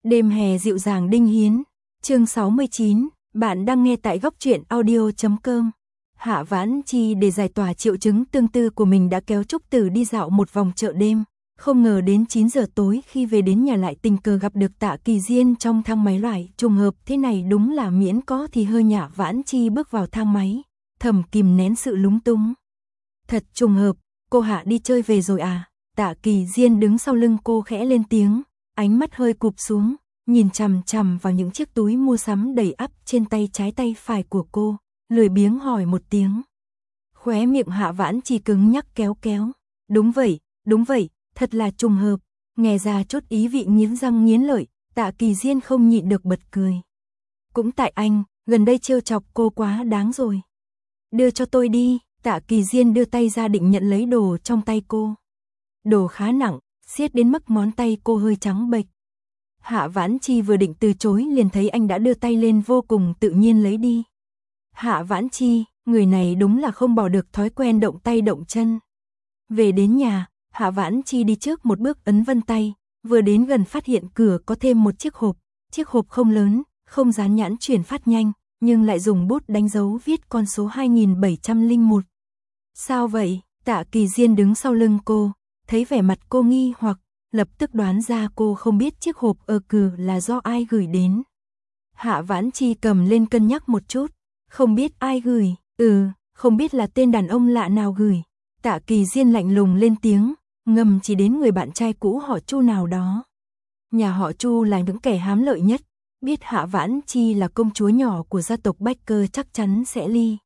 Đêm hè dịu dàng Đinh Hiến, chương 69, bạn đang nghe tại góc truyện audio.com. Hạ Vãn Chi để giải tỏa triệu chứng tương tư của mình đã kéo Trúc Tử đi dạo một vòng chợ đêm, không ngờ đến 9 giờ tối khi về đến nhà lại tình cờ gặp được Tạ Kỳ Diên trong thang máy. Loại trùng hợp thế này đúng là miễn có thì hơi. Hạ Vãn Chi bước vào thang máy, thầm kìm nén sự lúng túng. Thật trùng hợp, cô Hạ đi chơi về rồi à? Tạ Kỳ Diên đứng sau lưng cô khẽ lên tiếng, ánh mắt hơi cụp xuống, nhìn chằm chằm vào những chiếc túi mua sắm đầy ắp trên tay trái tay phải của cô, lười biếng hỏi một tiếng. Khóe miệng Hạ Vãn Chi cứng nhắc kéo kéo. Đúng vậy, thật là trùng hợp. Nghe ra chút ý vị nghiến răng nghiến lợi, Tạ Kỳ Diên không nhịn được bật cười. Cũng tại anh, gần đây trêu chọc cô quá đáng rồi. Đưa cho tôi đi. Tạ Kỳ Diên đưa tay ra định nhận lấy đồ trong tay cô. Đồ khá nặng, siết đến mức ngón tay cô hơi trắng bệch. Hạ Vãn Chi vừa định từ chối liền thấy anh đã đưa tay lên vô cùng tự nhiên lấy đi. Hạ Vãn Chi, người này đúng là không bỏ được thói quen động tay động chân. Về đến nhà, Hạ Vãn Chi đi trước một bước ấn vân tay, vừa đến gần phát hiện cửa có thêm một chiếc hộp không lớn, không dán nhãn chuyển phát nhanh, nhưng lại dùng bút đánh dấu viết con số 2701. Sao vậy? Tạ Kỳ Diên đứng sau lưng cô, thấy vẻ mặt cô nghi hoặc, lập tức đoán ra cô không biết chiếc hộp ở cửa là do ai gửi đến. Hạ Vãn Chi cầm lên cân nhắc một chút, không biết ai gửi, không biết là tên đàn ông lạ nào gửi. Tạ Kỳ Diên lạnh lùng lên tiếng, ngầm chỉ đến người bạn trai cũ họ Chu nào đó. Nhà họ Chu là những kẻ hám lợi nhất, biết Hạ Vãn Chi là công chúa nhỏ của gia tộc Bách Cơ chắc chắn sẽ ly.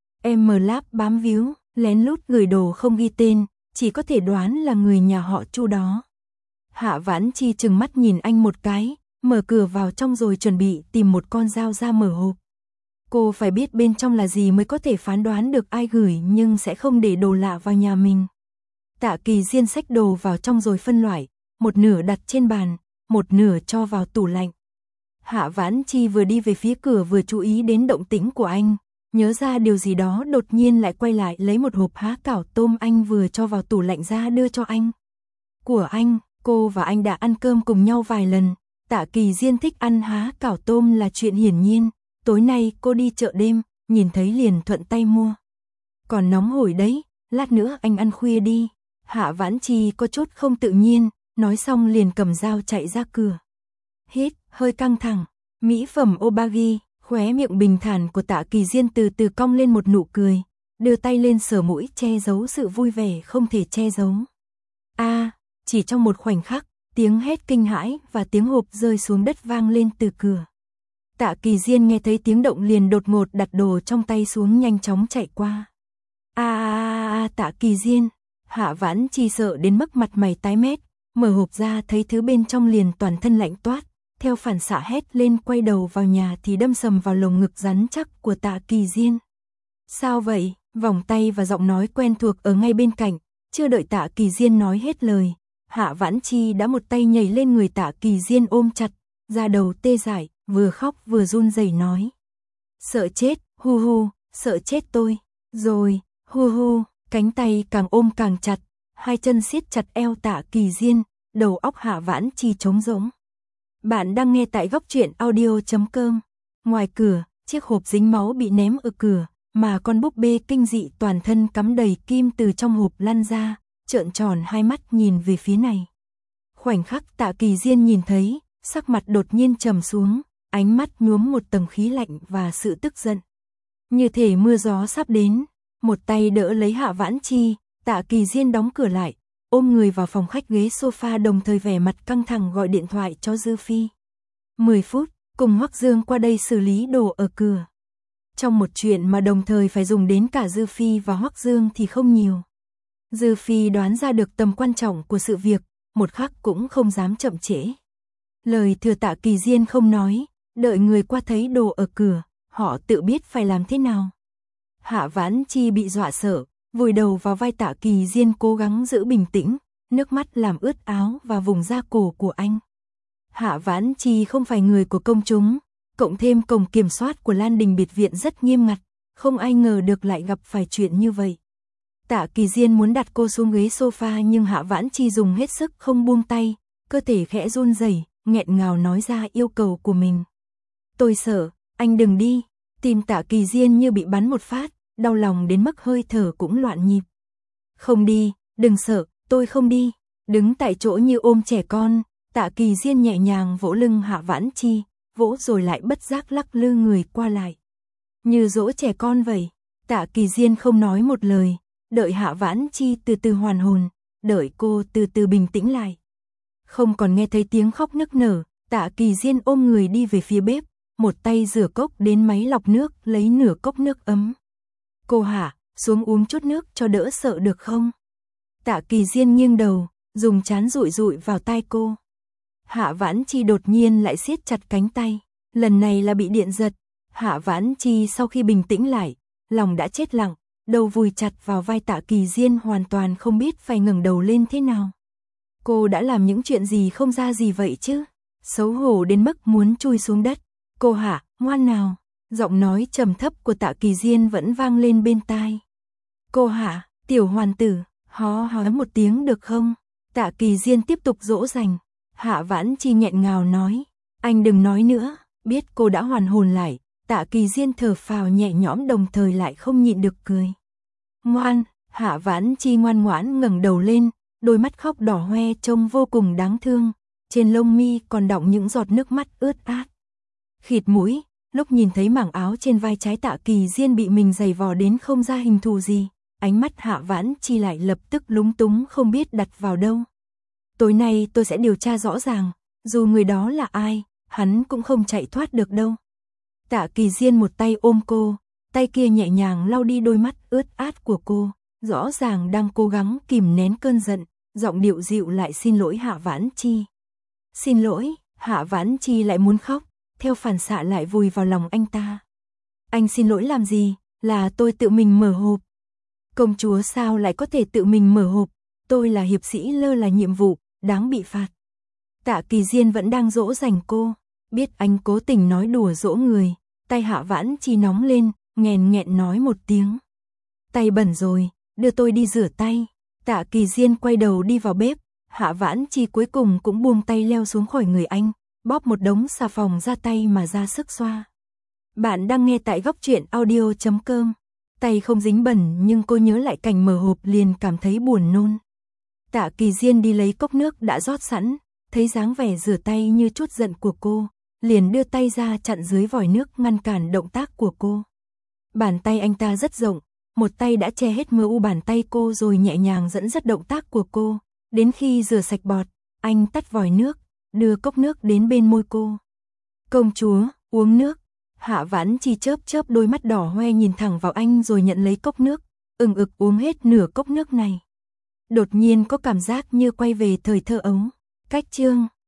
Láp bám víu, lén lút gửi đồ không ghi tên, chỉ có thể đoán là người nhà họ Chu đó. Hạ Vãn Chi trừng mắt nhìn anh một cái, mở cửa vào trong rồi chuẩn bị tìm một con dao ra mở hộp. Cô phải biết bên trong là gì mới có thể phán đoán được ai gửi, nhưng sẽ không để đồ lạ vào nhà mình. Tạ Kỳ Diên xách đồ vào trong rồi phân loại, một nửa đặt trên bàn, một nửa cho vào tủ lạnh. Hạ Vãn Chi vừa đi về phía cửa vừa chú ý đến động tĩnh của anh, nhớ ra điều gì đó đột nhiên lại quay lại lấy một hộp há cảo tôm anh vừa cho vào tủ lạnh ra đưa cho anh. Của anh, cô và anh đã ăn cơm cùng nhau vài lần, Tạ Kỳ Diên thích ăn há cảo tôm là chuyện hiển nhiên, tối nay cô đi chợ đêm, nhìn thấy liền thuận tay mua. Còn nóng hổi đấy, lát nữa anh ăn khuya đi. Hạ Vãn Chi có chút không tự nhiên, nói xong liền cầm dao chạy ra cửa. Hít, hơi căng thẳng, mỹ phẩm Obagi, khóe miệng bình thản của Tạ Kỳ Diên từ từ cong lên một nụ cười, đưa tay lên sờ mũi che giấu sự vui vẻ không thể che giấu. Chỉ trong một khoảnh khắc, tiếng hét kinh hãi và tiếng hộp rơi xuống đất vang lên từ cửa. Tạ Kỳ Diên nghe thấy tiếng động liền đột ngột đặt đồ trong tay xuống nhanh chóng chạy qua. Tạ Kỳ Diên, Hạ Vãn Chi sợ đến mức mặt mày tái mét, mở hộp ra thấy thứ bên trong liền toàn thân lạnh toát, theo phản xạ hét lên quay đầu vào nhà thì đâm sầm vào lồng ngực rắn chắc của Tạ Kỳ Diên. Sao vậy? Vòng tay và giọng nói quen thuộc ở ngay bên cạnh, chưa đợi Tạ Kỳ Diên nói hết lời, Hạ Vãn Chi đã một tay nhảy lên người Tạ Kỳ Diên ôm chặt, da đầu tê dại, vừa khóc vừa run rẩy nói. Sợ chết, sợ chết tôi, rồi, cánh tay càng ôm càng chặt, hai chân siết chặt eo Tạ Kỳ Diên, đầu óc Hạ Vãn Chi trống rỗng. Bạn đang nghe tại góc truyện audio.com. Ngoài cửa, chiếc hộp dính máu bị ném ở cửa, mà con búp bê kinh dị toàn thân cắm đầy kim từ trong hộp lăn ra, trợn tròn hai mắt nhìn về phía này. Khoảnh khắc Tạ Kỳ Diên nhìn thấy, sắc mặt đột nhiên trầm xuống, ánh mắt nhuốm một tầng khí lạnh và sự tức giận. Như thể mưa gió sắp đến, một tay đỡ lấy Hạ Vãn Chi, Tạ Kỳ Diên đóng cửa lại, ôm người vào phòng khách ghế sofa đồng thời vẻ mặt căng thẳng gọi điện thoại cho Dư Phi. 10 phút, cùng Hoắc Dương qua đây xử lý đồ ở cửa. Trong một chuyện mà đồng thời phải dùng đến cả Dư Phi và Hoắc Dương thì không nhiều. Dư Phi đoán ra được tầm quan trọng của sự việc, một khắc cũng không dám chậm trễ. Lời thừa Tạ Kỳ Diên không nói, đợi người qua thấy đồ ở cửa, họ tự biết phải làm thế nào. Hạ Vãn Chi bị dọa sợ, vùi đầu vào vai Tạ Kỳ Diên cố gắng giữ bình tĩnh, nước mắt làm ướt áo và vùng da cổ của anh. Hạ Vãn Chi không phải người của công chúng, cộng thêm cổng kiểm soát của Lan Đình biệt viện rất nghiêm ngặt, không ai ngờ được lại gặp phải chuyện như vậy. Tạ Kỳ Diên muốn đặt cô xuống ghế sofa nhưng Hạ Vãn Chi dùng hết sức không buông tay, cơ thể khẽ run rẩy, nghẹn ngào nói ra yêu cầu của mình. Tôi sợ, anh đừng đi. Tim Tạ Kỳ Diên như bị bắn một phát, đau lòng đến mức hơi thở cũng loạn nhịp. Không đi, đừng sợ, tôi không đi. Đứng tại chỗ như ôm trẻ con, Tạ Kỳ Diên nhẹ nhàng vỗ lưng Hạ Vãn Chi, vỗ rồi lại bất giác lắc lư người qua lại. Như dỗ trẻ con vậy, Tạ Kỳ Diên không nói một lời, đợi Hạ Vãn Chi từ từ hoàn hồn, đợi cô từ từ bình tĩnh lại. Không còn nghe thấy tiếng khóc nức nở, Tạ Kỳ Diên ôm người đi về phía bếp, một tay rửa cốc đến máy lọc nước lấy nửa cốc nước ấm. Cô Hạ, xuống uống chút nước cho đỡ sợ được không? Tạ Kỳ Diên nghiêng đầu, dùng trán dụi dụi vào tai cô. Hạ Vãn Chi đột nhiên lại siết chặt cánh tay, lần này là bị điện giật. Hạ Vãn Chi sau khi bình tĩnh lại, lòng đã chết lặng, đầu vùi chặt vào vai Tạ Kỳ Diên hoàn toàn không biết phải ngẩng đầu lên thế nào. Cô đã làm những chuyện gì không ra gì vậy chứ? Xấu hổ đến mức muốn chui xuống đất. Cô Hạ, ngoan nào. Giọng nói trầm thấp của Tạ Kỳ Diên vẫn vang lên bên tai. Cô Hạ, tiểu hoàn tử, hó một tiếng được không? Tạ Kỳ Diên tiếp tục dỗ dành. Hạ Vãn Chi nghẹn ngào nói. Anh đừng nói nữa. Biết cô đã hoàn hồn lại, Tạ Kỳ Diên thở phào nhẹ nhõm đồng thời lại không nhịn được cười. Ngoan, Hạ Vãn Chi ngoan ngoãn ngẩng đầu lên, đôi mắt khóc đỏ hoe trông vô cùng đáng thương, trên lông mi còn đọng những giọt nước mắt ướt át. Khịt mũi, lúc nhìn thấy mảng áo trên vai trái Tạ Kỳ Diên bị mình giày vò đến không ra hình thù gì, ánh mắt Hạ Vãn Chi lại lập tức lúng túng không biết đặt vào đâu. Tối nay tôi sẽ điều tra rõ ràng, dù người đó là ai, hắn cũng không chạy thoát được đâu. Tạ Kỳ Diên một tay ôm cô, tay kia nhẹ nhàng lau đi đôi mắt ướt át của cô, rõ ràng đang cố gắng kìm nén cơn giận, giọng điệu dịu lại xin lỗi Hạ Vãn Chi. Xin lỗi, Hạ Vãn Chi lại muốn khóc, theo phản xạ lại vùi vào lòng anh ta. Anh xin lỗi làm gì, là tôi tự mình mở hộp. Công chúa sao lại có thể tự mình mở hộp, tôi là hiệp sĩ lơ là nhiệm vụ, đáng bị phạt. Tạ Kỳ Diên vẫn đang dỗ dành cô, biết anh cố tình nói đùa dỗ người, tay Hạ Vãn Chi nóng lên, nghẹn nghẹn nói một tiếng. Tay bẩn rồi, đưa tôi đi rửa tay. Tạ Kỳ Diên quay đầu đi vào bếp, Hạ Vãn Chi cuối cùng cũng buông tay leo xuống khỏi người anh, bóp một đống xà phòng ra tay mà ra sức xoa. Bạn đang nghe tại góc truyện audio.com. Tay không dính bẩn nhưng cô nhớ lại cảnh mở hộp liền cảm thấy buồn nôn. Tạ Kỳ Diên đi lấy cốc nước đã rót sẵn, thấy dáng vẻ rửa tay như chút giận của cô, liền đưa tay ra chặn dưới vòi nước ngăn cản động tác của cô. Bàn tay anh ta rất rộng, một tay đã che hết mờ u bàn tay cô rồi nhẹ nhàng dẫn dắt động tác của cô, đến khi rửa sạch bọt, anh tắt vòi nước, đưa cốc nước đến bên môi cô. Công chúa, uống nước. Hạ Vãn Chi chớp chớp đôi mắt đỏ hoe nhìn thẳng vào anh rồi nhận lấy cốc nước, ừng ực uống hết nửa cốc nước này. Đột nhiên có cảm giác như quay về thời thơ ấu. Cách chương